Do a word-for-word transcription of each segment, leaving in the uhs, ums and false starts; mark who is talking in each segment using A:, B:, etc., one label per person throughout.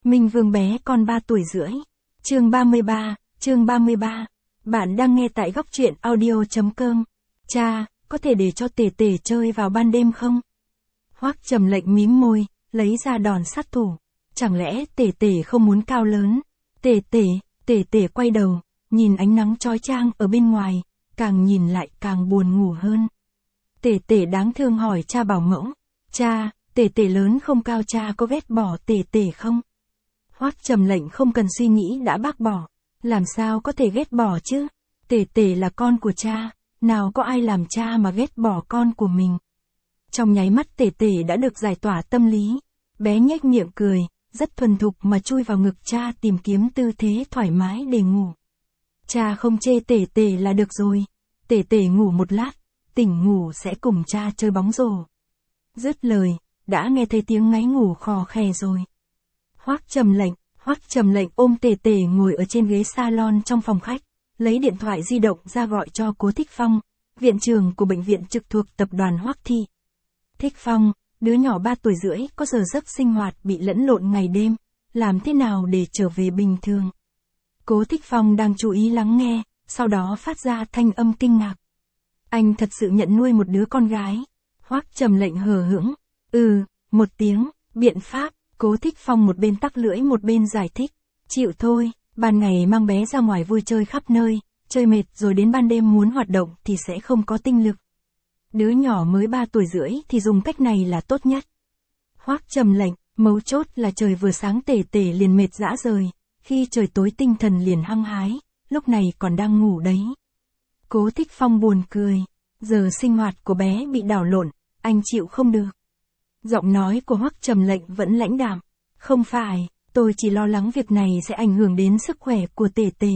A: Minh Vương bé con ba tuổi rưỡi. Chương ba mươi ba, chương ba mươi ba. Bạn đang nghe tại góc truyện audio.com. Cha, có thể để cho Tể Tể chơi vào ban đêm không? Hoắc Trầm Lệnh mím môi, lấy ra đòn sát thủ. Chẳng lẽ Tể Tể không muốn cao lớn? Tể Tể, Tể Tể quay đầu, nhìn ánh nắng chói chang ở bên ngoài, càng nhìn lại càng buồn ngủ hơn. Tể Tể đáng thương hỏi cha bảo mẫu, cha, Tể Tể lớn không cao, cha có ghét bỏ Tể Tể không? Hoắc Trầm Lệnh không cần suy nghĩ đã bác bỏ, làm sao có thể ghét bỏ chứ? Tể Tể là con của cha, nào có ai làm cha mà ghét bỏ con của mình. Trong nháy mắt Tể Tể đã được giải tỏa tâm lý, bé nhếch miệng cười, rất thuần thục mà chui vào ngực cha tìm kiếm tư thế thoải mái để ngủ. Cha không chê Tể Tể là được rồi, Tể Tể ngủ một lát, tỉnh ngủ sẽ cùng cha chơi bóng rổ. Dứt lời, đã nghe thấy tiếng ngáy ngủ khò khè rồi. Hoắc Trầm Lệnh, Hoắc Trầm Lệnh ôm Tể Tể ngồi ở trên ghế salon trong phòng khách, lấy điện thoại di động ra gọi cho Cố Thích Phong, viện trưởng của bệnh viện trực thuộc tập đoàn Hoắc Thị. Thích Phong, đứa nhỏ ba tuổi rưỡi có giờ giấc sinh hoạt bị lẫn lộn ngày đêm, làm thế nào để trở về bình thường? Cố Thích Phong đang chú ý lắng nghe, sau đó phát ra thanh âm kinh ngạc. Anh thật sự nhận nuôi một đứa con gái. Hoắc Trầm Lệnh hờ hững, ừ, một tiếng, biện pháp. Cố Thích Phong một bên tắc lưỡi một bên giải thích, chịu thôi, ban ngày mang bé ra ngoài vui chơi khắp nơi, chơi mệt rồi đến ban đêm muốn hoạt động thì sẽ không có tinh lực. Đứa nhỏ mới ba tuổi rưỡi thì dùng cách này là tốt nhất. Hoắc Trầm Lệnh, mấu chốt là trời vừa sáng Tể Tể liền mệt rã rời, khi trời tối tinh thần liền hăng hái, lúc này còn đang ngủ đấy. Cố Thích Phong buồn cười, giờ sinh hoạt của bé bị đảo lộn, anh chịu không được. Giọng nói của Hoắc Trầm Lệnh vẫn lãnh đạm, không phải, tôi chỉ lo lắng việc này sẽ ảnh hưởng đến sức khỏe của Tể Tể.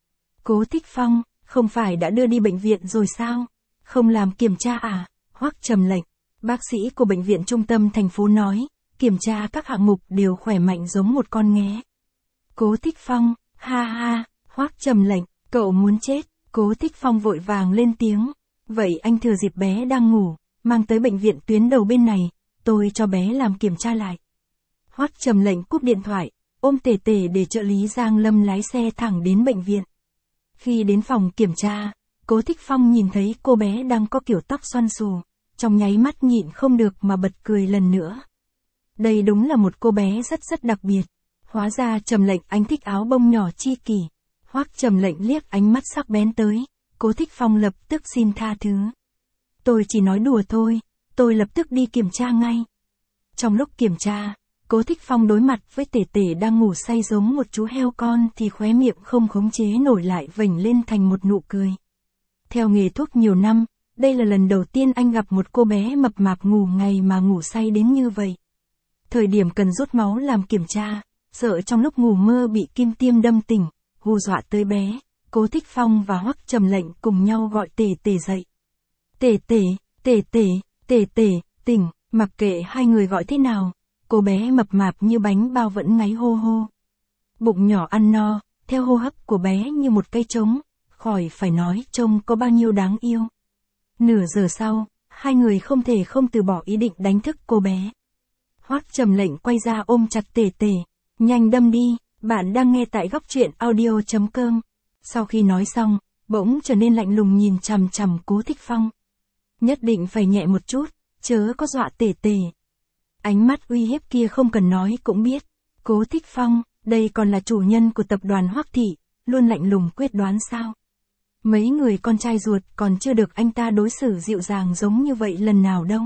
A: Cố Thích Phong, không phải đã đưa đi bệnh viện rồi sao? Không làm kiểm tra à? Hoắc Trầm Lệnh, bác sĩ của bệnh viện trung tâm thành phố nói, kiểm tra các hạng mục đều khỏe mạnh giống một con nghé. Cố Thích Phong, ha ha, Hoắc Trầm Lệnh, cậu muốn chết. Cố Thích Phong vội vàng lên tiếng, vậy anh thừa dịp bé đang ngủ, mang tới bệnh viện tuyến đầu bên này, tôi cho bé làm kiểm tra lại. Hoắc Trầm Lệnh cúp điện thoại, ôm Tể Tể để trợ lý Giang Lâm lái xe thẳng đến bệnh viện. Khi đến phòng kiểm tra, Cố Thích Phong nhìn thấy cô bé đang có kiểu tóc xoăn xù, trong nháy mắt nhịn không được mà bật cười lần nữa. Đây đúng là một cô bé rất rất đặc biệt. Hóa ra Trầm Lệnh anh thích áo bông nhỏ chi kỷ. Hoắc Trầm Lệnh liếc ánh mắt sắc bén tới, Cố Thích Phong lập tức xin tha thứ. Tôi chỉ nói đùa thôi, tôi lập tức đi kiểm tra ngay. Trong lúc kiểm tra, Cố Thích Phong đối mặt với Tể Tể đang ngủ say giống một chú heo con thì khóe miệng không khống chế nổi lại vểnh lên thành một nụ cười. Theo nghề thuốc nhiều năm, đây là lần đầu tiên anh gặp một cô bé mập mạp ngủ ngày mà ngủ say đến như vậy. Thời điểm cần rút máu làm kiểm tra, sợ trong lúc ngủ mơ bị kim tiêm đâm tỉnh, hù dọa tới bé, Cố Thích Phong và Hoắc Trầm Lệnh cùng nhau gọi Tể Tể dậy. Tể Tể, Tể Tể, Tể Tể, tỉnh, mặc kệ hai người gọi thế nào, cô bé mập mạp như bánh bao vẫn ngáy hô hô. Bụng nhỏ ăn no, theo hô hấp của bé như một cây trống, khỏi phải nói trông có bao nhiêu đáng yêu. Nửa giờ sau, hai người không thể không từ bỏ ý định đánh thức cô bé. Hoắc Trầm Lệnh quay ra ôm chặt Tể Tể, nhanh đâm đi, bạn đang nghe tại góc truyện audio.com. Sau khi nói xong, bỗng trở nên lạnh lùng nhìn chằm chằm Cố Thích Phong. Nhất định phải nhẹ một chút, chớ có dọa Tể Tể. Ánh mắt uy hiếp kia không cần nói cũng biết. Cố Thích Phong, đây còn là chủ nhân của tập đoàn Hoắc Thị, luôn lạnh lùng quyết đoán sao? Mấy người con trai ruột còn chưa được anh ta đối xử dịu dàng giống như vậy lần nào đâu.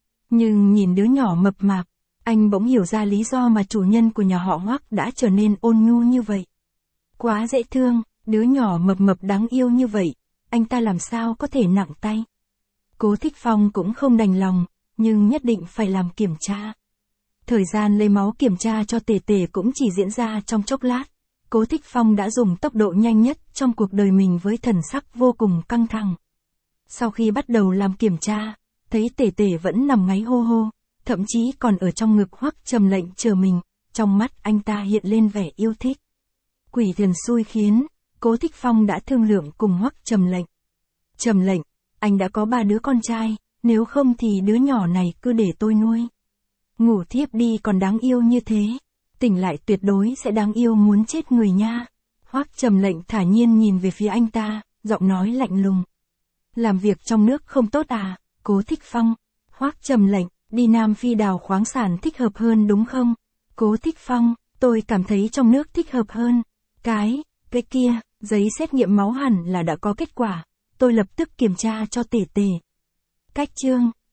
A: Nhưng nhìn đứa nhỏ mập mạp, anh bỗng hiểu ra lý do mà chủ nhân của nhà họ Hoắc đã trở nên ôn nhu như vậy. Quá dễ thương, đứa nhỏ mập mập đáng yêu như vậy, anh ta làm sao có thể nặng tay. Cố Thích Phong cũng không đành lòng, nhưng nhất định phải làm kiểm tra. Thời gian lấy máu kiểm tra cho Tể Tể cũng chỉ diễn ra trong chốc lát. Cố Thích Phong đã dùng tốc độ nhanh nhất trong cuộc đời mình với thần sắc vô cùng căng thẳng. Sau khi bắt đầu làm kiểm tra, thấy Tể Tể vẫn nằm ngáy hô hô, thậm chí còn ở trong ngực Hoắc Trầm Lệnh chờ mình, trong mắt anh ta hiện lên vẻ yêu thích. Quỷ thần xui khiến, Cố Thích Phong đã thương lượng cùng Hoắc Trầm Lệnh. Trầm Lệnh, anh đã có ba đứa con trai, nếu không thì đứa nhỏ này cứ để tôi nuôi. Ngủ thiếp đi còn đáng yêu như thế. Tỉnh lại tuyệt đối sẽ đáng yêu muốn chết người nha. Hoắc Trầm Lệnh thả nhiên nhìn về phía anh ta, giọng nói lạnh lùng. Làm việc trong nước không tốt à, Cố Thích Phong. Hoắc Trầm Lệnh, đi Nam Phi đào khoáng sản thích hợp hơn đúng không? Cố Thích Phong, tôi cảm thấy trong nước thích hợp hơn. Cái, cái kia, giấy xét nghiệm máu hẳn là đã có kết quả. Tôi lập tức kiểm tra cho tể tể. Cách chương.